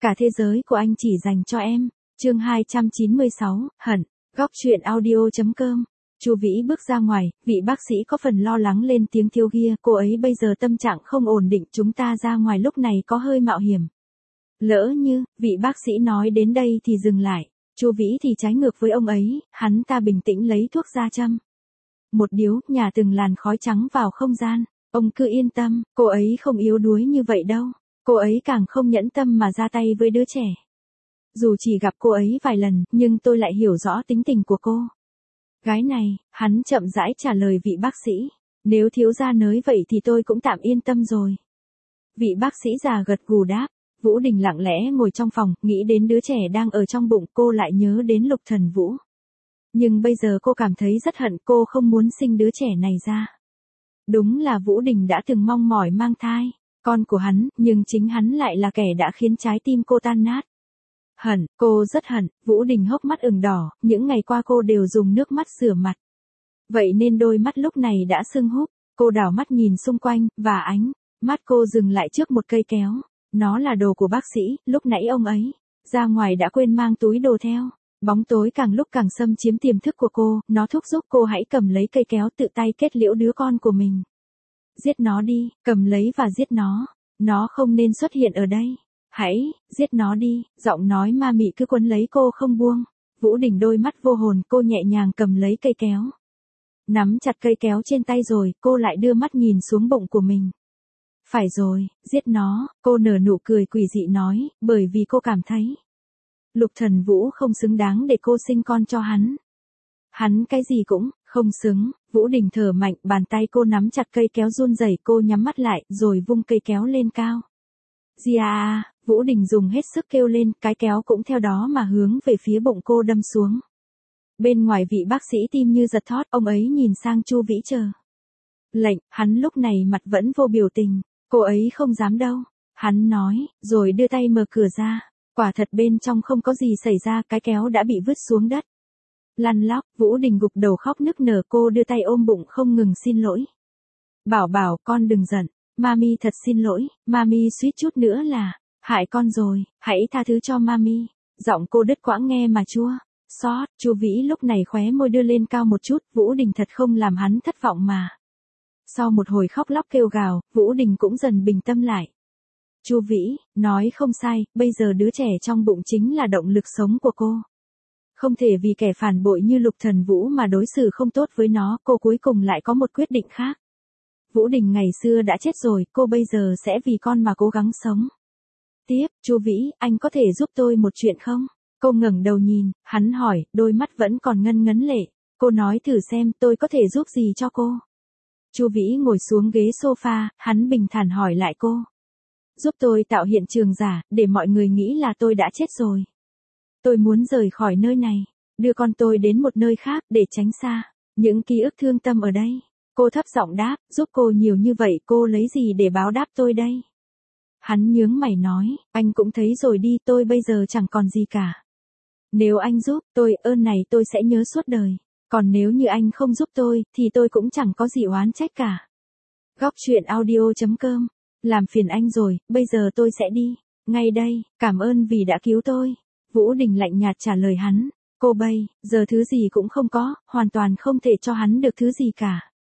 Cả thế giới của anh chỉ dành cho em. Chương 296, hận. Góc truyện audio.com. Chu Vĩ bước ra ngoài, vị bác sĩ có phần lo lắng lên tiếng Thiếu Gia, cô ấy bây giờ tâm trạng không ổn định, chúng ta ra ngoài lúc này có hơi mạo hiểm. Lỡ như, vị bác sĩ nói đến đây thì dừng lại. Chu Vĩ thì trái ngược với ông ấy, hắn ta bình tĩnh lấy thuốc ra châm. Một điếu, nhả từng làn khói trắng vào không gian. Ông cứ yên tâm, cô ấy không yếu đuối như vậy đâu. Cô ấy càng không nhẫn tâm mà ra tay với đứa trẻ. Dù chỉ gặp cô ấy vài lần, nhưng tôi lại hiểu rõ tính tình của cô. Gái này, hắn chậm rãi trả lời vị bác sĩ. Nếu Thiếu gia nói vậy thì tôi cũng tạm yên tâm rồi. Vị bác sĩ già gật gù đáp. Vũ Đình lặng lẽ ngồi trong phòng, nghĩ đến đứa trẻ đang ở trong bụng, cô lại nhớ đến Lục Thần Vũ. Nhưng bây giờ cô cảm thấy rất hận, cô không muốn sinh đứa trẻ này ra. Đúng là Vũ Đình đã từng mong mỏi mang thai, con của hắn, nhưng chính hắn lại là kẻ đã khiến trái tim cô tan nát. Hận, cô rất hận. Vũ Đình hốc mắt ửng đỏ, những ngày qua cô đều dùng nước mắt rửa mặt. Vậy nên đôi mắt lúc này đã sưng húp, cô đảo mắt nhìn xung quanh, và ánh mắt cô dừng lại trước một cây kéo. Nó là đồ của bác sĩ, lúc nãy ông ấy ra ngoài đã quên mang túi đồ theo. Bóng tối càng lúc càng xâm chiếm tiềm thức của cô, nó thúc giục cô hãy cầm lấy cây kéo tự tay kết liễu đứa con của mình. Giết nó đi, cầm lấy và giết nó không nên xuất hiện ở đây. Hãy, giết nó đi, giọng nói ma mị cứ quấn lấy cô không buông. Vũ Đình đôi mắt vô hồn, cô nhẹ nhàng cầm lấy cây kéo. Nắm chặt cây kéo trên tay rồi, cô lại đưa mắt nhìn xuống bụng của mình. Phải rồi, giết nó, cô nở nụ cười quỷ dị nói, bởi vì cô cảm thấy Lục Thần Vũ không xứng đáng để cô sinh con cho hắn. Hắn cái gì cũng không xứng. Vũ Đình thở mạnh, bàn tay cô nắm chặt cây kéo run rẩy, cô nhắm mắt lại, rồi vung cây kéo lên cao. Gia, Vũ Đình dùng hết sức kêu lên, cái kéo cũng theo đó mà hướng về phía bụng cô đâm xuống. Bên ngoài vị bác sĩ tim như giật thót, ông ấy nhìn sang Chu Vĩ chờ lệnh, hắn lúc này mặt vẫn vô biểu tình, cô ấy không dám đâu. Hắn nói, rồi đưa tay mở cửa ra. Quả thật bên trong không có gì xảy ra, cái kéo đã bị vứt xuống đất. Lăn lóc, Vũ Đình gục đầu khóc nức nở, cô đưa tay ôm bụng không ngừng xin lỗi. Bảo, con đừng giận, Mami thật xin lỗi, Mami suýt chút nữa là hại con rồi, hãy tha thứ cho Mami. Giọng cô đứt quãng nghe mà chua xót. Chu Vĩ lúc này khóe môi đưa lên cao một chút, Vũ Đình thật không làm hắn thất vọng mà. Sau một hồi khóc lóc kêu gào, Vũ Đình cũng dần bình tâm lại. Chu Vĩ, nói không sai, bây giờ đứa trẻ trong bụng chính là động lực sống của cô. Không thể vì kẻ phản bội như Lục Thần Vũ mà đối xử không tốt với nó, cô cuối cùng lại có một quyết định khác. Vũ Đình ngày xưa đã chết rồi, cô bây giờ sẽ vì con mà cố gắng sống tiếp. Chu Vĩ, anh có thể giúp tôi một chuyện không? Cô ngẩng đầu nhìn, hắn hỏi, đôi mắt vẫn còn ngân ngấn lệ. Cô nói thử xem, tôi có thể giúp gì cho cô? Chu Vĩ ngồi xuống ghế sofa, hắn bình thản hỏi lại cô. Giúp tôi tạo hiện trường giả, để mọi người nghĩ là tôi đã chết rồi. Tôi muốn rời khỏi nơi này, đưa con tôi đến một nơi khác, để tránh xa những ký ức thương tâm ở đây. Cô thấp giọng đáp, giúp cô nhiều như vậy, cô lấy gì để báo đáp tôi đây? Hắn nhướng mày nói, anh cũng thấy rồi đi, tôi bây giờ chẳng còn gì cả. Nếu anh giúp tôi, ơn này tôi sẽ nhớ suốt đời. Còn nếu như anh không giúp tôi, thì tôi cũng chẳng có gì oán trách cả. Góc truyện audio.com. Làm phiền anh rồi, bây giờ tôi sẽ đi. Ngay đây, cảm ơn vì đã cứu tôi. Vũ Đình lạnh nhạt trả lời hắn. Cô bây giờ thứ gì cũng không có, hoàn toàn không thể cho hắn được thứ gì cả.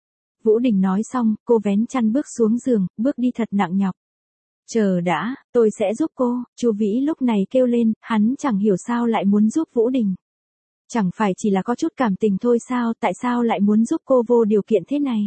Vũ Đình nói xong, cô vén chăn bước xuống giường, bước đi thật nặng nhọc. Chờ đã, tôi sẽ giúp cô. Chu Vĩ lúc này kêu lên, hắn chẳng hiểu sao lại muốn giúp Vũ Đình. Chẳng phải chỉ là có chút cảm tình thôi sao, tại sao lại muốn giúp cô vô điều kiện thế này?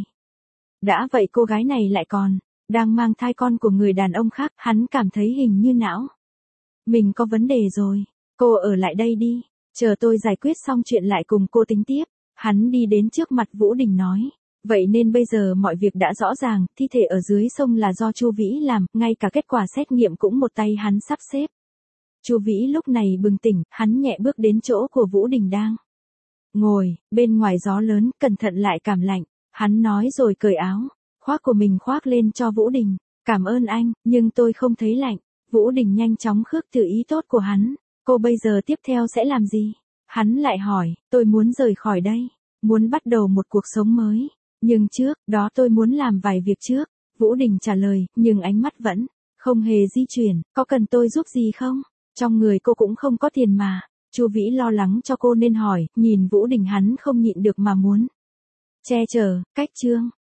Đã vậy cô gái này lại còn đang mang thai con của người đàn ông khác, hắn cảm thấy hình như não mình có vấn đề rồi. Cô ở lại đây đi, chờ tôi giải quyết xong chuyện lại cùng cô tính tiếp. Hắn đi đến trước mặt Vũ Đình nói. Vậy nên bây giờ mọi việc đã rõ ràng, thi thể ở dưới sông là do Chu Vĩ làm, ngay cả kết quả xét nghiệm cũng một tay hắn sắp xếp. Chu Vĩ lúc này bừng tỉnh, hắn nhẹ bước đến chỗ của Vũ Đình đang ngồi, bên ngoài gió lớn, cẩn thận lại cảm lạnh. Hắn nói rồi cởi áo khoác của mình khoác lên cho Vũ Đình. Cảm ơn anh, nhưng tôi không thấy lạnh. Vũ Đình nhanh chóng khước từ ý tốt của hắn. Cô bây giờ tiếp theo sẽ làm gì? Hắn lại hỏi, tôi muốn rời khỏi đây, muốn bắt đầu một cuộc sống mới. Nhưng trước đó tôi muốn làm vài việc trước. Vũ Đình trả lời, nhưng ánh mắt vẫn Không hề di chuyển, có cần tôi giúp gì không? Trong người cô cũng không có tiền mà. Chu Vĩ lo lắng cho cô nên hỏi, nhìn Vũ Đình hắn không nhịn được mà muốn che chở, cách Trương.